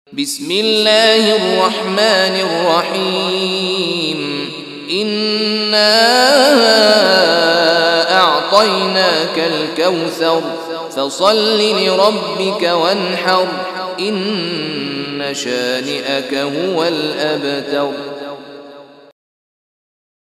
بسم الله الرحمن الرحيم إنا أعطيناك الكوثر فصل لربك وانحر إن شانئك هو الأبتر.